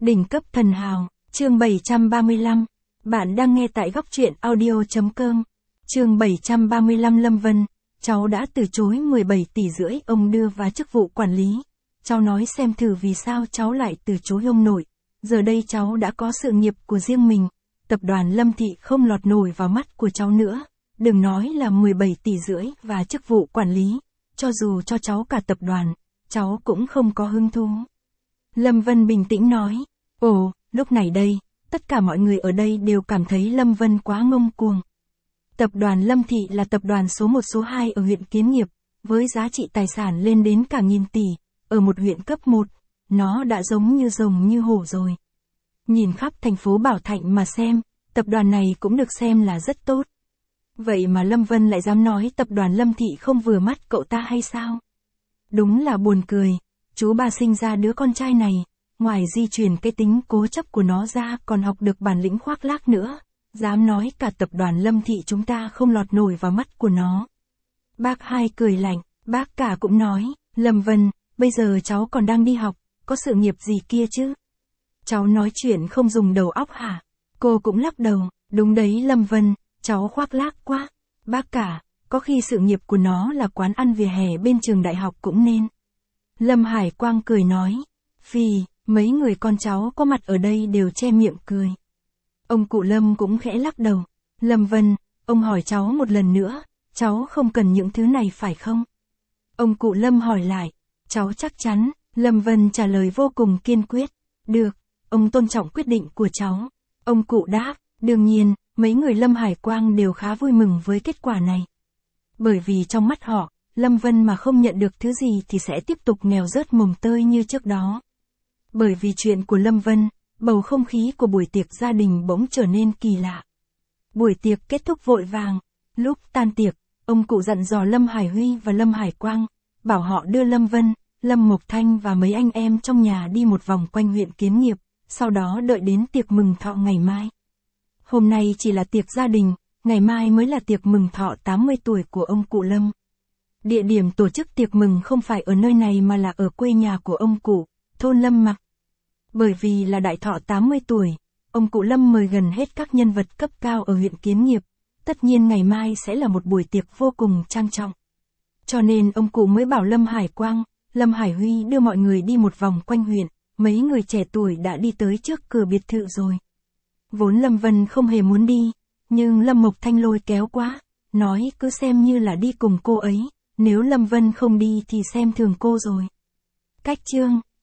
Đỉnh cấp thần hào, chương 735. Bạn đang nghe tại góc truyện audio.com. Chương 735. Lâm Vân, cháu đã từ chối 17 tỷ rưỡi ông đưa vào chức vụ quản lý. Cháu nói xem thử vì sao cháu lại từ chối ông nội. Giờ đây cháu đã có sự nghiệp của riêng mình. Tập đoàn Lâm Thị không lọt nổi vào mắt của cháu nữa. Đừng nói là 17 tỷ rưỡi và chức vụ quản lý. Cho dù cho cháu cả tập đoàn, cháu cũng không có hứng thú. Lâm Vân bình tĩnh nói. Ồ, lúc này đây, tất cả mọi người ở đây đều cảm thấy Lâm Vân quá ngông cuồng. Tập đoàn Lâm Thị là tập đoàn số 1 số 2 ở huyện Kiến Nghiệp, với giá trị tài sản lên đến cả nghìn tỷ, ở một huyện cấp 1, nó đã giống như rồng như hổ rồi. Nhìn khắp thành phố Bảo Thạnh mà xem, tập đoàn này cũng được xem là rất tốt. Vậy mà Lâm Vân lại dám nói tập đoàn Lâm Thị không vừa mắt cậu ta hay sao? Đúng là buồn cười, chú ba sinh ra đứa con trai này, ngoài di truyền cái tính cố chấp của nó ra còn học được bản lĩnh khoác lác nữa, dám nói cả tập đoàn Lâm Thị chúng ta không lọt nổi vào mắt của nó. Bác Hai cười lạnh, bác Cả cũng nói, Lâm Vân, bây giờ cháu còn đang đi học, có sự nghiệp gì kia chứ? Cháu nói chuyện không dùng đầu óc hả? Cô cũng lắc đầu, đúng đấy Lâm Vân, cháu khoác lác quá. Bác Cả, có khi sự nghiệp của nó là quán ăn vỉa hè bên trường đại học cũng nên. Lâm Hải Quang cười nói, phì, mấy người con cháu có mặt ở đây đều che miệng cười. Ông cụ Lâm cũng khẽ lắc đầu. Lâm Vân, ông hỏi cháu một lần nữa, cháu không cần những thứ này phải không? Ông cụ Lâm hỏi lại, cháu chắc chắn, Lâm Vân trả lời vô cùng kiên quyết. Được, ông tôn trọng quyết định của cháu. Ông cụ đáp, đương nhiên, mấy người Lâm Hải Quang đều khá vui mừng với kết quả này. Bởi vì trong mắt họ, Lâm Vân mà không nhận được thứ gì thì sẽ tiếp tục nghèo rớt mồng tơi như trước đó. Bởi vì chuyện của Lâm Vân, bầu không khí của buổi tiệc gia đình bỗng trở nên kỳ lạ. Buổi tiệc kết thúc vội vàng. Lúc tan tiệc, ông cụ dặn dò Lâm Hải Huy và Lâm Hải Quang, bảo họ đưa Lâm Vân, Lâm Mộc Thanh và mấy anh em trong nhà đi một vòng quanh huyện Kiến Nghiệp, sau đó đợi đến tiệc mừng thọ ngày mai. Hôm nay chỉ là tiệc gia đình, ngày mai mới là tiệc mừng thọ 80 tuổi của ông cụ Lâm. Địa điểm tổ chức tiệc mừng không phải ở nơi này mà là ở quê nhà của ông cụ, thôn Lâm Mặc. Bởi vì là đại thọ 80 tuổi, ông cụ Lâm mời gần hết các nhân vật cấp cao ở huyện Kiến Nghiệp, tất nhiên ngày mai sẽ là một buổi tiệc vô cùng trang trọng. Cho nên ông cụ mới bảo Lâm Hải Quang, Lâm Hải Huy đưa mọi người đi một vòng quanh huyện, mấy người trẻ tuổi đã đi tới trước cửa biệt thự rồi. Vốn Lâm Vân không hề muốn đi, nhưng Lâm Mộc Thanh lôi kéo quá, nói cứ xem như là đi cùng cô ấy, nếu Lâm Vân không đi thì xem thường cô rồi. Cách chương